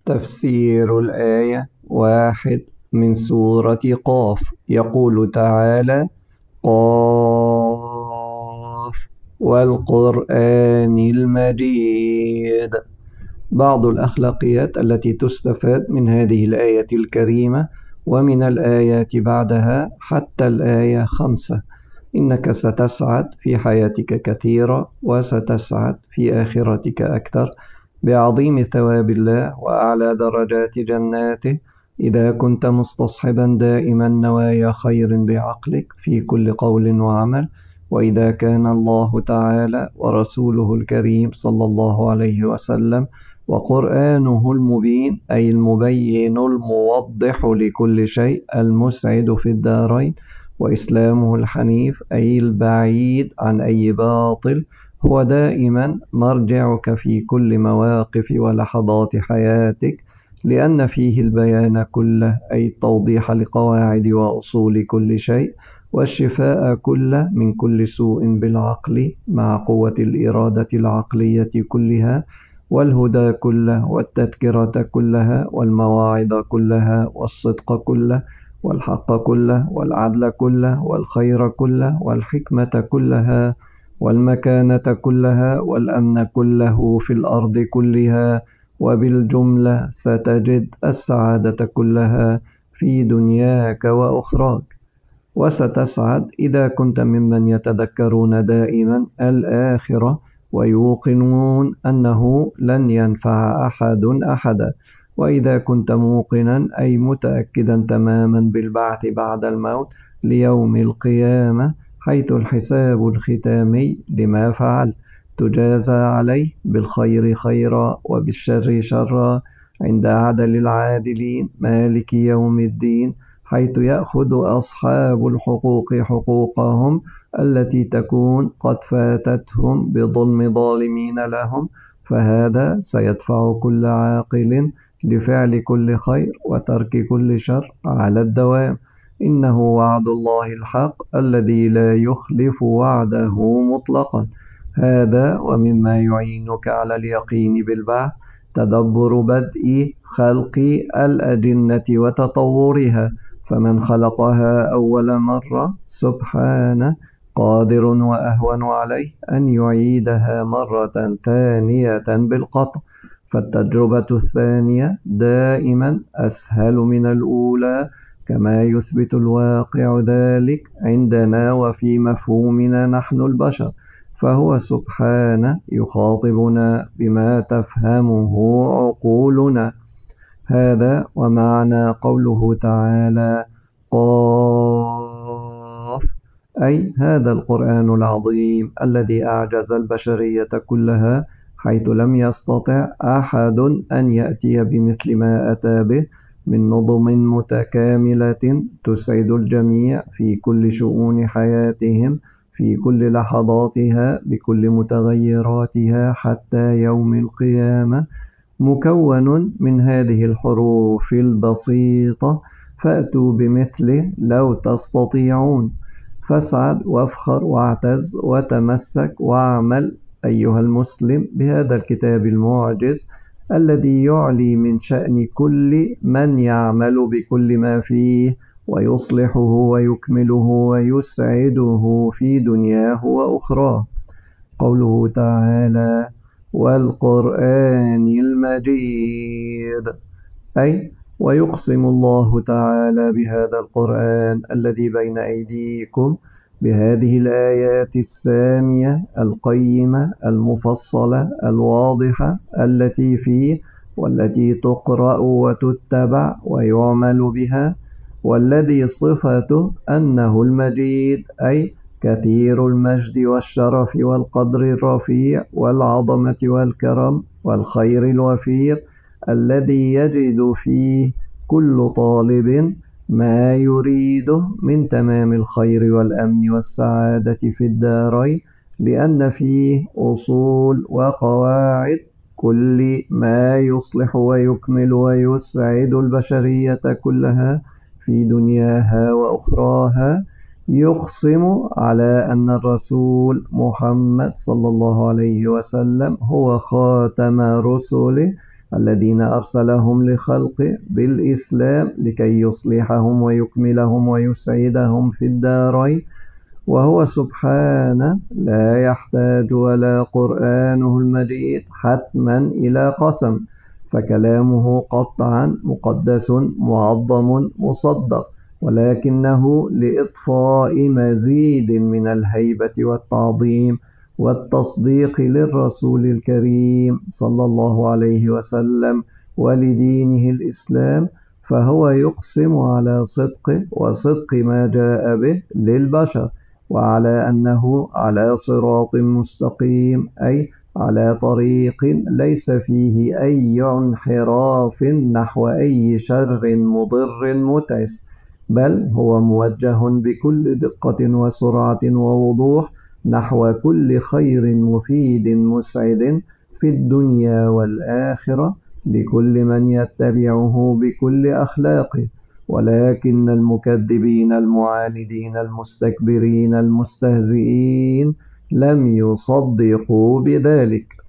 تفسير الآية 1 من سورة قاف. يقول تعالى: قاف والقرآن المجيد. بعض الأخلاقيات التي تستفاد من هذه الآية الكريمة ومن الآيات بعدها حتى الآية 5: إنك ستسعد في حياتك كثيرا، وستسعد في آخرتك أكثر بعظيم ثواب الله وأعلى درجات جناته إذا كنت مستصحبا دائما نوايا خير بعقلك في كل قول وعمل، وإذا كان الله تعالى ورسوله الكريم صلى الله عليه وسلم وقرآنه المبين أي المبين الموضح لكل شيء المسعد في الدارين، وإسلامه الحنيف أي البعيد عن أي باطل، هو دائما مرجعك في كل مواقف ولحظات حياتك، لأن فيه البيان كله أي التوضيح لقواعد وأصول كل شيء، والشفاء كله من كل سوء بالعقل مع قوة الإرادة العقلية كلها، والهدى كله والتذكرة كلها والمواعظ كلها والصدق كله والحق كله والعدل كله والخير كله والحكمة كلها والمكانة كلها والأمن كله في الأرض كلها، وبالجملة ستجد السعادة كلها في دنياك وأخراك. وستسعد إذا كنت ممن يتذكرون دائما الآخرة ويوقنون أنه لن ينفع أحد أحدا، وإذا كنت موقنا أي متأكدا تماما بالبعث بعد الموت ليوم القيامة، حيث الحساب الختامي لما فعلت تجازى عليه بالخير خيرا وبالشر شرا عند عدل العادلين مالك يوم الدين، حيث يأخذ أصحاب الحقوق حقوقهم التي تكون قد فاتتهم بظلم ظالمين لهم، فهذا سيدفع كل عاقل لفعل كل خير وترك كل شر على الدوام، إنه وعد الله الحق الذي لا يخلف وعده مطلقا. هذا ومما يعينك على اليقين بالبعث تدبر بدء خلق الأجنة وتطورها، فمن خلقها أول مرة سبحانه قادر وأهون عليه أن يعيدها مرة ثانية بالقطع، فالتجربة الثانية دائما أسهل من الأولى، كما يثبت الواقع ذلك عندنا وفي مفهومنا نحن البشر، فهو سبحانه يخاطبنا بما تفهمه عقولنا. هذا ومعنى قوله تعالى: قاف، أي هذا القرآن العظيم الذي أعجز البشرية كلها، حيث لم يستطع أحد أن يأتي بمثل ما أتى به من نظم متكاملة تسعد الجميع في كل شؤون حياتهم في كل لحظاتها بكل متغيراتها حتى يوم القيامة، مكون من هذه الحروف البسيطة، فأتوا بمثله لو تستطيعون. فاسعد وافخر واعتز وتمسك واعمل أيها المسلم بهذا الكتاب المعجز الذي يعلي من شأن كل من يعمل بكل ما فيه ويصلحه ويكمله ويسعده في دنياه وأخراه. قوله تعالى: والقرآن المجيد، أي ويقسم الله تعالى بهذا القرآن الذي بين أيديكم بهذه الآيات السامية القيمة المفصلة الواضحة التي فيه، والتي تقرأ وتتبع ويعمل بها، والذي صفته أنه المجيد أي كثير المجد والشرف والقدر الرفيع والعظمة والكرم والخير الوفير، الذي يجد فيه كل طالب ما يريده من تمام الخير والأمن والسعادة في الدارين، لأن فيه أصول وقواعد كل ما يصلح ويكمل ويسعد البشرية كلها في دنياها وأخراها. يقسم على أن الرسول محمد صلى الله عليه وسلم هو خاتم رسله، الذين أرسلهم لخلقه بالإسلام لكي يصلحهم ويكملهم ويسعدهم في الدارين، وهو سبحانه لا يحتاج ولا قرآنه المجيد حتما إلى قسم، فكلامه قطعا مقدس معظم مصدق، ولكنه لإضفاء مزيد من الهيبة والتعظيم والتصديق للرسول الكريم صلى الله عليه وسلم ولدينه الإسلام، فهو يقسم على صدقه وصدق ما جاء به للبشر، وعلى أنه على صراط مستقيم، أي على طريق ليس فيه أي انحراف نحو أي شر مضر متعس، بل هو موجه بكل دقة وسرعة ووضوح نحو كل خير مفيد مسعد في الدنيا والآخرة لكل من يتبعه بكل أخلاقه. ولكن المكذبين المعاندين المستكبرين المستهزئين لم يصدقوا بذلك.